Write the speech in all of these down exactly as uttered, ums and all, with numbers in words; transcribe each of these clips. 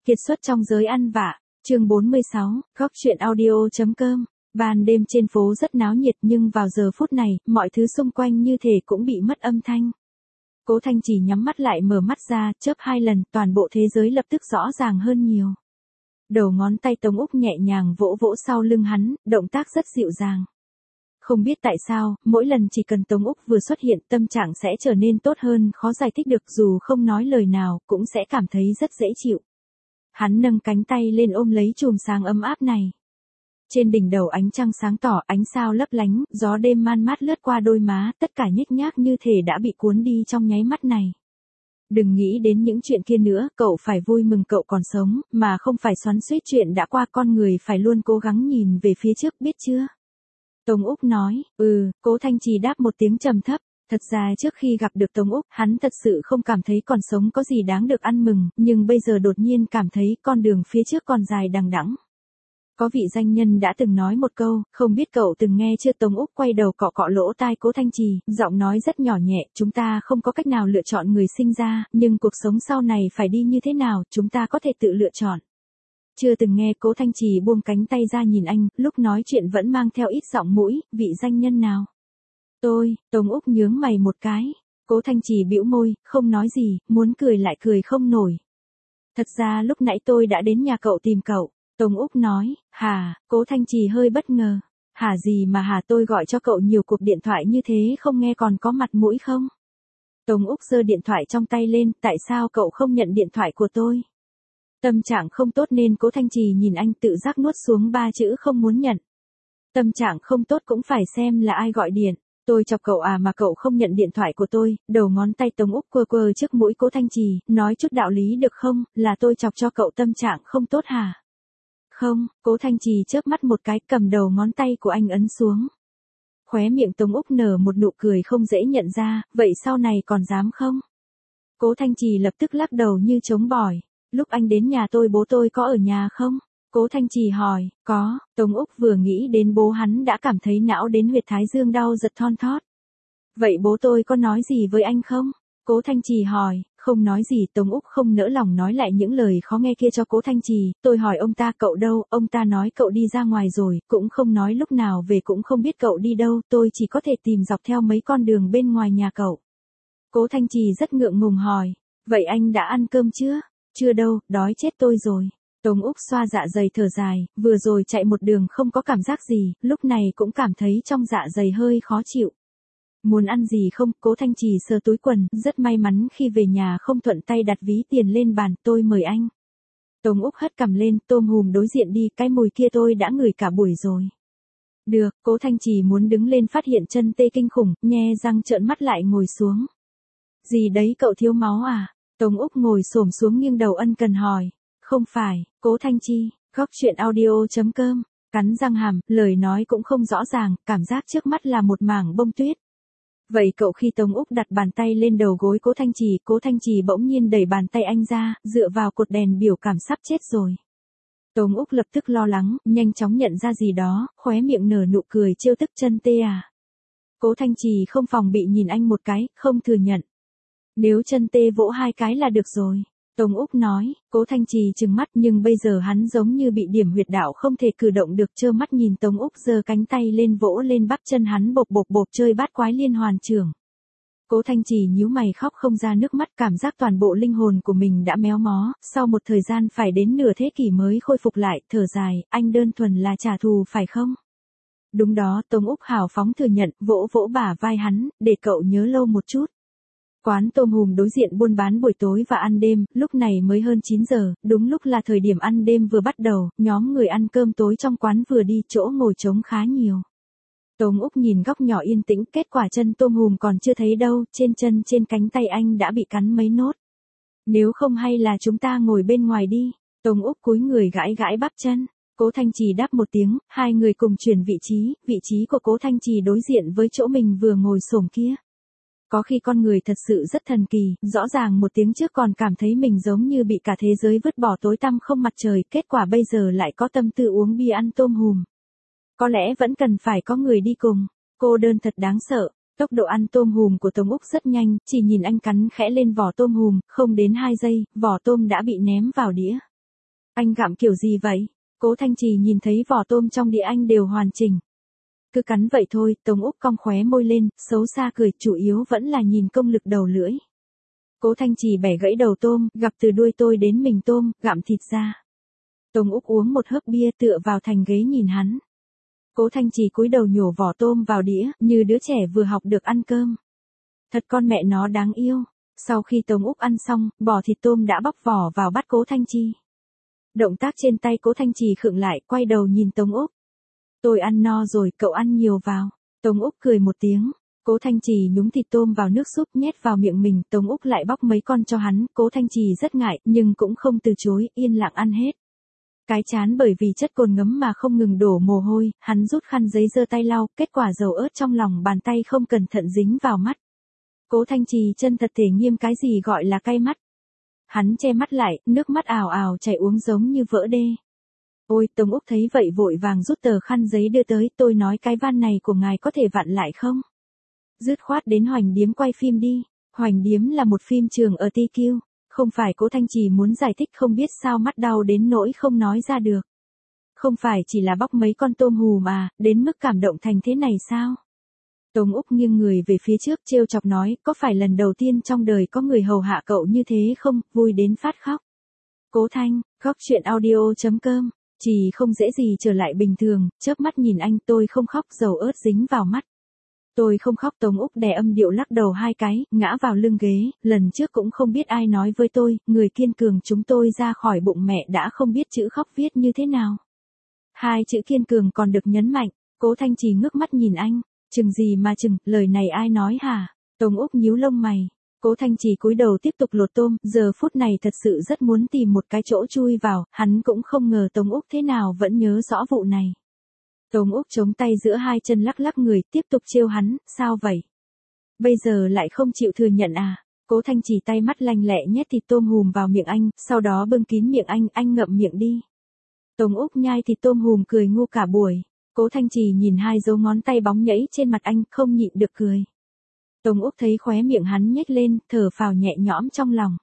Kiệt xuất trong giới ăn vạ, chương bốn mươi sáu, góc truyện audio.com. Ban đêm trên phố rất náo nhiệt nhưng vào giờ phút này, mọi thứ xung quanh như thể cũng bị mất âm thanh. Cố Thanh Trì nhắm mắt lại mở mắt ra, chớp hai lần, toàn bộ thế giới lập tức rõ ràng hơn nhiều. Đầu ngón tay Tống Úc nhẹ nhàng vỗ vỗ sau lưng hắn, động tác rất dịu dàng. Không biết tại sao, mỗi lần chỉ cần Tống Úc vừa xuất hiện tâm trạng sẽ trở nên tốt hơn, khó giải thích được, dù không nói lời nào, cũng sẽ cảm thấy rất dễ chịu. Hắn nâng cánh tay lên ôm lấy chùm sáng ấm áp này. Trên đỉnh đầu ánh trăng sáng tỏ, ánh sao lấp lánh, gió đêm man mát lướt qua đôi má, tất cả nhếch nhác như thể đã bị cuốn đi trong nháy mắt này. Đừng nghĩ đến những chuyện kia nữa, cậu phải vui mừng cậu còn sống, mà không phải xoắn xuýt chuyện đã qua, con người phải luôn cố gắng nhìn về phía trước, biết chưa? Tống Úc nói, ừ, Cố Thanh Trì đáp một tiếng trầm thấp. Thật ra trước khi gặp được Tống Úc, hắn thật sự không cảm thấy còn sống có gì đáng được ăn mừng, nhưng bây giờ đột nhiên cảm thấy con đường phía trước còn dài đằng đẵng. Có vị danh nhân đã từng nói một câu, không biết cậu từng nghe chưa? Tống Úc quay đầu cọ cọ lỗ tai Cố Thanh Trì, giọng nói rất nhỏ nhẹ, chúng ta không có cách nào lựa chọn người sinh ra, nhưng cuộc sống sau này phải đi như thế nào, chúng ta có thể tự lựa chọn. Chưa từng nghe. Cố Thanh Trì buông cánh tay ra nhìn anh, lúc nói chuyện vẫn mang theo ít giọng mũi, vị danh nhân nào? Tôi. Tống Úc nhướng mày một cái. Cố Thanh Trì bĩu môi, không nói gì, muốn cười lại cười không nổi. Thật ra lúc nãy tôi đã đến nhà cậu tìm cậu. Tống Úc nói, hả? Cố Thanh Trì hơi bất ngờ. Hả gì mà hả, tôi gọi cho cậu nhiều cuộc điện thoại như thế không nghe còn có mặt mũi không? Tống Úc giơ điện thoại trong tay lên, tại sao cậu không nhận điện thoại của tôi? Tâm trạng không tốt nên Cố Thanh Trì nhìn anh, tự giác nuốt xuống ba chữ không muốn nhận. Tâm trạng không tốt cũng phải xem là ai gọi điện. Tôi chọc cậu à mà cậu không nhận điện thoại của tôi? Đầu ngón tay Tống Úc quơ quơ trước mũi Cố Thanh Trì, nói chút đạo lý được không, là tôi chọc cho cậu tâm trạng không tốt hả? Không. Cố Thanh Trì chớp mắt một cái, cầm đầu ngón tay của anh ấn xuống. Khóe miệng Tống Úc nở một nụ cười không dễ nhận ra, vậy sau này còn dám không? Cố Thanh Trì lập tức lắc đầu như chống bỏi. Lúc anh đến nhà tôi bố tôi có ở nhà không? Cố Thanh Trì hỏi. Có. Tống Úc vừa nghĩ đến bố hắn đã cảm thấy não đến huyệt thái dương đau giật thon thót. Vậy bố tôi có nói gì với anh không? Cố Thanh Trì hỏi. Không nói gì. Tống Úc không nỡ lòng nói lại những lời khó nghe kia cho Cố Thanh Trì. Tôi hỏi ông ta cậu đâu, ông ta nói cậu đi ra ngoài rồi, cũng không nói lúc nào về, cũng không biết cậu đi đâu, tôi chỉ có thể tìm dọc theo mấy con đường bên ngoài nhà cậu. Cố Thanh Trì rất ngượng ngùng hỏi. Vậy anh đã ăn cơm chưa? Chưa đâu, đói chết tôi rồi. Tống Úc xoa dạ dày thở dài, vừa rồi chạy một đường không có cảm giác gì, lúc này cũng cảm thấy trong dạ dày hơi khó chịu. Muốn ăn gì không? Cố Thanh Trì sờ túi quần, rất may mắn khi về nhà không thuận tay đặt ví tiền lên bàn, tôi mời anh. Tống Úc hất cằm lên, tôm hùm đối diện đi, cái mùi kia tôi đã ngửi cả buổi rồi. Được. Cố Thanh Trì muốn đứng lên phát hiện chân tê kinh khủng, nhe răng trợn mắt lại ngồi xuống. Gì đấy, cậu thiếu máu à? Tống Úc ngồi xổm xuống nghiêng đầu ân cần hỏi. Không phải. Cố Thanh Trì, góc truyện audio.com, cắn răng hàm, lời nói cũng không rõ ràng, cảm giác trước mắt là một mảng bông tuyết. Vậy cậu? Khi Tống Úc đặt bàn tay lên đầu gối Cố Thanh Trì, Cố Thanh Trì bỗng nhiên đẩy bàn tay anh ra, dựa vào cột đèn biểu cảm sắp chết rồi. Tống Úc lập tức lo lắng, nhanh chóng nhận ra gì đó, khóe miệng nở nụ cười trêu tức. Chân tê à? Cố Thanh Trì không phòng bị nhìn anh một cái, không thừa nhận. Nếu chân tê vỗ hai cái là được rồi. Tống Úc nói. Cố Thanh Trì trừng mắt, nhưng bây giờ hắn giống như bị điểm huyệt đạo không thể cử động được, trơ mắt nhìn Tống Úc giơ cánh tay lên vỗ lên bắp chân hắn, bộp bộp bộp, chơi bát quái liên hoàn trưởng. Cố Thanh Trì nhíu mày khóc không ra nước mắt, cảm giác toàn bộ linh hồn của mình đã méo mó, sau một thời gian phải đến nửa thế kỷ mới khôi phục lại, thở dài, anh đơn thuần là trả thù phải không? Đúng đó. Tống Úc hào phóng thừa nhận, vỗ vỗ bả vai hắn, để cậu nhớ lâu một chút. Quán tôm hùm đối diện buôn bán buổi tối và ăn đêm, lúc này mới hơn chín giờ, đúng lúc là thời điểm ăn đêm vừa bắt đầu, nhóm người ăn cơm tối trong quán vừa đi, chỗ ngồi trống khá nhiều. Tống Úc nhìn góc nhỏ yên tĩnh, kết quả chân tôm hùm còn chưa thấy đâu, trên chân trên cánh tay anh đã bị cắn mấy nốt. Nếu không hay là chúng ta ngồi bên ngoài đi. Tống Úc cúi người gãi gãi bắp chân. Cố Thanh Trì đáp một tiếng, hai người cùng chuyển vị trí, vị trí của Cố Thanh Trì đối diện với chỗ mình vừa ngồi xổm kia. Có khi con người thật sự rất thần kỳ, rõ ràng một tiếng trước còn cảm thấy mình giống như bị cả thế giới vứt bỏ tối tăm không mặt trời, kết quả bây giờ lại có tâm tư uống bia ăn tôm hùm. Có lẽ vẫn cần phải có người đi cùng. Cô đơn thật đáng sợ. Tốc độ ăn tôm hùm của Tống Úc rất nhanh, chỉ nhìn anh cắn khẽ lên vỏ tôm hùm, không đến hai giây, vỏ tôm đã bị ném vào đĩa. Anh gặm kiểu gì vậy? Cố Thanh Trì nhìn thấy vỏ tôm trong đĩa anh đều hoàn chỉnh. Cứ cắn vậy thôi, Tống Úc cong khóe môi lên, xấu xa cười, chủ yếu vẫn là nhìn công lực đầu lưỡi. Cố Thanh Trì bẻ gãy đầu tôm, gặp từ đuôi tôi đến mình tôm, gặm thịt ra. Tống Úc uống một hớp bia tựa vào thành ghế nhìn hắn. Cố Thanh Trì cúi đầu nhổ vỏ tôm vào đĩa, như đứa trẻ vừa học được ăn cơm. Thật con mẹ nó đáng yêu. Sau khi Tống Úc ăn xong, bỏ thịt tôm đã bóc vỏ vào bát Cố Thanh Trì. Động tác trên tay Cố Thanh Trì khựng lại, quay đầu nhìn Tống Úc. Tôi ăn no rồi, cậu ăn nhiều vào. Tống Úc cười một tiếng. Cố Thanh Trì nhúng thịt tôm vào nước súp nhét vào miệng mình, Tống Úc lại bóc mấy con cho hắn, Cố Thanh Trì rất ngại, nhưng cũng không từ chối, yên lặng ăn hết. Cái chán bởi vì chất cồn ngấm mà không ngừng đổ mồ hôi, hắn rút khăn giấy giơ tay lau, kết quả dầu ớt trong lòng bàn tay không cẩn thận dính vào mắt. Cố Thanh Trì chân thật thể nghiêm cái gì gọi là cay mắt. Hắn che mắt lại, nước mắt ào ào chảy uống giống như vỡ đê. Ôi, Tống Úc thấy vậy vội vàng rút tờ khăn giấy đưa tới, tôi nói cái van này của ngài có thể vặn lại không? Dứt khoát đến Hoành Điếm quay phim đi. Hoành Điếm là một phim trường ở tê quy. Không phải Cố Thanh Trì muốn giải thích không biết sao mắt đau đến nỗi không nói ra được. Không phải chỉ là bóc mấy con tôm hùm mà, đến mức cảm động thành thế này sao? Tống Úc nghiêng người về phía trước trêu chọc nói, có phải lần đầu tiên trong đời có người hầu hạ cậu như thế không, vui đến phát khóc. Cố Thanh, góc chuyện audio chấm com, Trì không dễ gì trở lại bình thường, chớp mắt nhìn anh, tôi không khóc, dầu ớt dính vào mắt. Tôi không khóc. Tống Úc đè âm điệu lắc đầu hai cái, ngã vào lưng ghế, lần trước cũng không biết ai nói với tôi, người kiên cường chúng tôi ra khỏi bụng mẹ đã không biết chữ khóc viết như thế nào. Hai chữ kiên cường còn được nhấn mạnh. Cố Thanh Trì ngước mắt nhìn anh, chừng gì mà chừng, lời này ai nói hả? Tống Úc nhíu lông mày. Cố Thanh Trì cúi đầu tiếp tục lột tôm, giờ phút này thật sự rất muốn tìm một cái chỗ chui vào, hắn cũng không ngờ Tống Úc thế nào vẫn nhớ rõ vụ này. Tống Úc chống tay giữa hai chân lắc lắc người, tiếp tục trêu hắn, sao vậy? Bây giờ lại không chịu thừa nhận à? Cố Thanh Trì tay mắt lanh lẹ nhét thịt tôm hùm vào miệng anh, sau đó bưng kín miệng anh, anh ngậm miệng đi. Tống Úc nhai thịt tôm hùm cười ngu cả buổi. Cố Thanh Trì nhìn hai dấu ngón tay bóng nhẫy trên mặt anh, không nhịn được cười. Tống Úc thấy khóe miệng hắn nhếch lên, thở phào nhẹ nhõm trong lòng.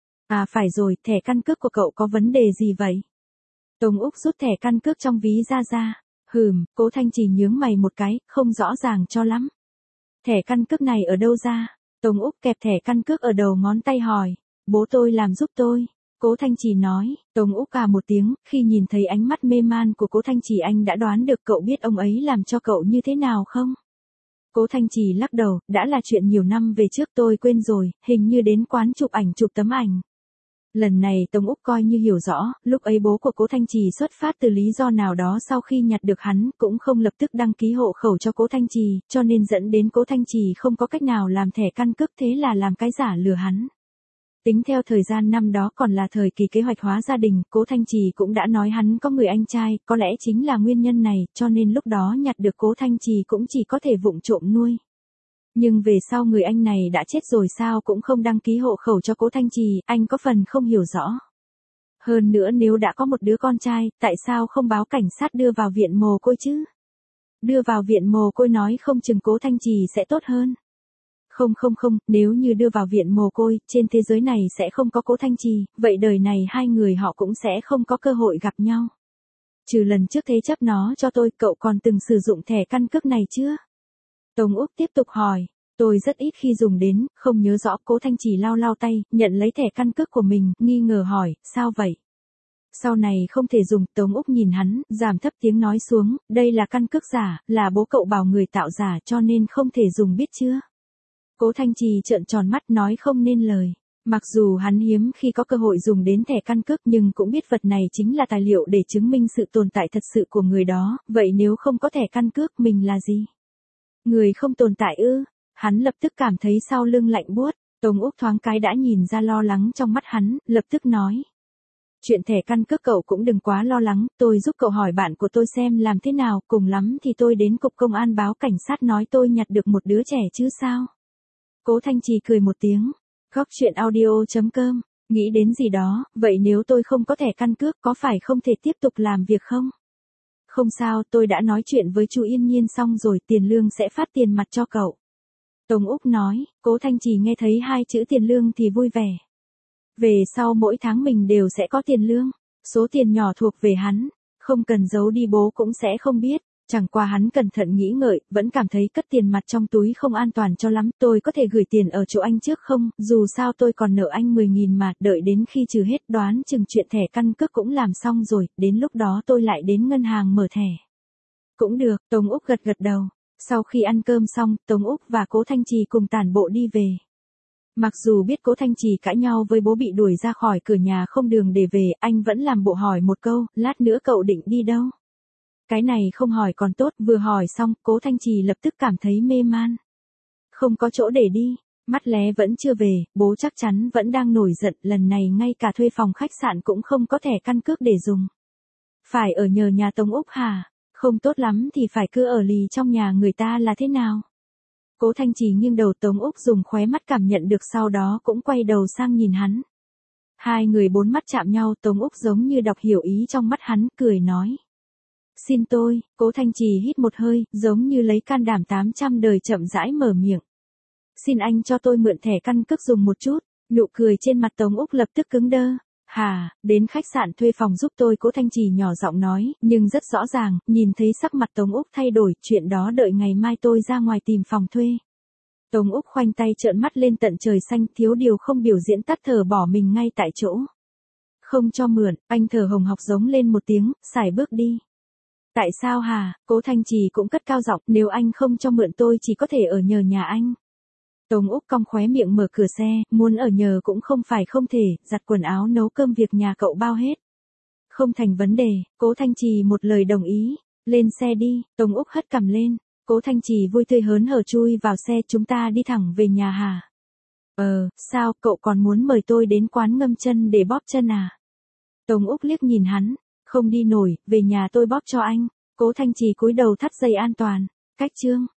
À phải rồi, thẻ căn cước của cậu có vấn đề gì vậy? Tống Úc rút thẻ căn cước trong ví ra ra. Hừm, Cố Thanh Trì nhướng mày một cái, không rõ ràng cho lắm. Thẻ căn cước này ở đâu ra? Tống Úc kẹp thẻ căn cước ở đầu ngón tay hỏi. Bố tôi làm giúp tôi. Cố Thanh Trì nói. Tống Úc à một tiếng, khi nhìn thấy ánh mắt mê man của Cố Thanh Trì anh đã đoán được cậu biết ông ấy làm cho cậu như thế nào không? Cố Thanh Trì lắc đầu, đã là chuyện nhiều năm về trước tôi quên rồi, hình như đến quán chụp ảnh chụp tấm ảnh. Lần này Tống Úc coi như hiểu rõ, lúc ấy bố của Cố Thanh Trì xuất phát từ lý do nào đó sau khi nhặt được hắn, cũng không lập tức đăng ký hộ khẩu cho Cố Thanh Trì, cho nên dẫn đến Cố Thanh Trì không có cách nào làm thẻ căn cước, thế là làm cái giả lừa hắn. Tính theo thời gian năm đó còn là thời kỳ kế hoạch hóa gia đình, Cố Thanh Trì cũng đã nói hắn có người anh trai, có lẽ chính là nguyên nhân này, cho nên lúc đó nhặt được Cố Thanh Trì cũng chỉ có thể vụng trộm nuôi. Nhưng về sau người anh này đã chết rồi sao cũng không đăng ký hộ khẩu cho Cố Thanh Trì, anh có phần không hiểu rõ. Hơn nữa nếu đã có một đứa con trai, tại sao không báo cảnh sát đưa vào viện mồ côi chứ? Đưa vào viện mồ côi nói không chừng Cố Thanh Trì sẽ tốt hơn. Không không không, nếu như đưa vào viện mồ côi, trên thế giới này sẽ không có Cố Thanh Trì, vậy đời này hai người họ cũng sẽ không có cơ hội gặp nhau. Trừ lần trước thế chấp nó cho tôi, cậu còn từng sử dụng thẻ căn cước này chưa? Tống Úc tiếp tục hỏi. Tôi rất ít khi dùng đến, không nhớ rõ. Cố Thanh Trì lau lau tay, nhận lấy thẻ căn cước của mình, nghi ngờ hỏi, sao vậy? Sau này không thể dùng. Tống Úc nhìn hắn, giảm thấp tiếng nói xuống, đây là căn cước giả, là bố cậu bảo người tạo giả cho nên không thể dùng biết chưa? Cố Thanh Trì trợn tròn mắt nói không nên lời. Mặc dù hắn hiếm khi có cơ hội dùng đến thẻ căn cước nhưng cũng biết vật này chính là tài liệu để chứng minh sự tồn tại thật sự của người đó, vậy nếu không có thẻ căn cước mình là gì? Người không tồn tại ư? Hắn lập tức cảm thấy sau lưng lạnh buốt. Tống Úc thoáng cái đã nhìn ra lo lắng trong mắt hắn, lập tức nói. Chuyện thẻ căn cước cậu cũng đừng quá lo lắng, tôi giúp cậu hỏi bạn của tôi xem làm thế nào, cùng lắm thì tôi đến cục công an báo cảnh sát nói tôi nhặt được một đứa trẻ chứ sao? Cố Thanh Trì cười một tiếng. Góc chuyện audio chấm com, nghĩ đến gì đó, vậy nếu tôi không có thẻ căn cước có phải không thể tiếp tục làm việc không? Không sao, tôi đã nói chuyện với chú Yên Nhiên xong rồi, tiền lương sẽ phát tiền mặt cho cậu. Tống Úc nói. Cố Thanh Trì nghe thấy hai chữ tiền lương thì vui vẻ. Về sau mỗi tháng mình đều sẽ có tiền lương. Số tiền nhỏ thuộc về hắn, không cần giấu đi bố cũng sẽ không biết. Chẳng qua hắn cẩn thận nghĩ ngợi, vẫn cảm thấy cất tiền mặt trong túi không an toàn cho lắm. Tôi có thể gửi tiền ở chỗ anh trước không? Dù sao tôi còn nợ anh mười nghìn mà, đợi đến khi trừ hết đoán chừng chuyện thẻ căn cước cũng làm xong rồi, đến lúc đó tôi lại đến ngân hàng mở thẻ. Cũng được, Tống Úc gật gật đầu. Sau khi ăn cơm xong, Tống Úc và Cố Thanh Trì cùng tản bộ đi về. Mặc dù biết Cố Thanh Trì cãi nhau với bố bị đuổi ra khỏi cửa nhà không đường để về, anh vẫn làm bộ hỏi một câu, lát nữa cậu định đi đâu? Cái này không hỏi còn tốt, vừa hỏi xong, Cố Thanh Trì lập tức cảm thấy mê man. Không có chỗ để đi, mắt lé vẫn chưa về, bố chắc chắn vẫn đang nổi giận, lần này ngay cả thuê phòng khách sạn cũng không có thẻ căn cước để dùng. Phải ở nhờ nhà Tống Úc hả? Không tốt lắm thì phải cứ ở lì trong nhà người ta là thế nào? Cố Thanh Trì nghiêng đầu, Tống Úc dùng khóe mắt cảm nhận được, sau đó cũng quay đầu sang nhìn hắn. Hai người bốn mắt chạm nhau, Tống Úc giống như đọc hiểu ý trong mắt hắn, cười nói. Xin tôi. Cố Thanh Trì hít một hơi, giống như lấy can đảm tám trăm đời chậm rãi mở miệng. Xin anh cho tôi mượn thẻ căn cước dùng một chút. Nụ cười trên mặt Tống Úc lập tức cứng đơ. Hà, đến khách sạn thuê phòng giúp tôi, Cố Thanh Trì nhỏ giọng nói, nhưng rất rõ ràng, nhìn thấy sắc mặt Tống Úc thay đổi, chuyện đó đợi ngày mai tôi ra ngoài tìm phòng thuê. Tống Úc khoanh tay trợn mắt lên tận trời xanh, thiếu điều không biểu diễn, tắt thở bỏ mình ngay tại chỗ. Không cho mượn, anh thở hồng hộc giống lên một tiếng, sải bước đi. Tại sao hả? Cố Thanh Trì cũng cất cao giọng, nếu anh không cho mượn tôi chỉ có thể ở nhờ nhà anh. Tống Úc cong khóe miệng mở cửa xe, muốn ở nhờ cũng không phải không thể, giặt quần áo nấu cơm việc nhà cậu bao hết. Không thành vấn đề, Cố Thanh Trì một lời đồng ý, lên xe đi, Tống Úc hất cằm lên, Cố Thanh Trì vui tươi hớn hở chui vào xe, chúng ta đi thẳng về nhà hả? Ờ, sao, cậu còn muốn mời tôi đến quán ngâm chân để bóp chân à? Tống Úc liếc nhìn hắn, không đi nổi, về nhà tôi bóp cho anh. Cố Thanh Trì cúi đầu thắt dây an toàn, cách chương.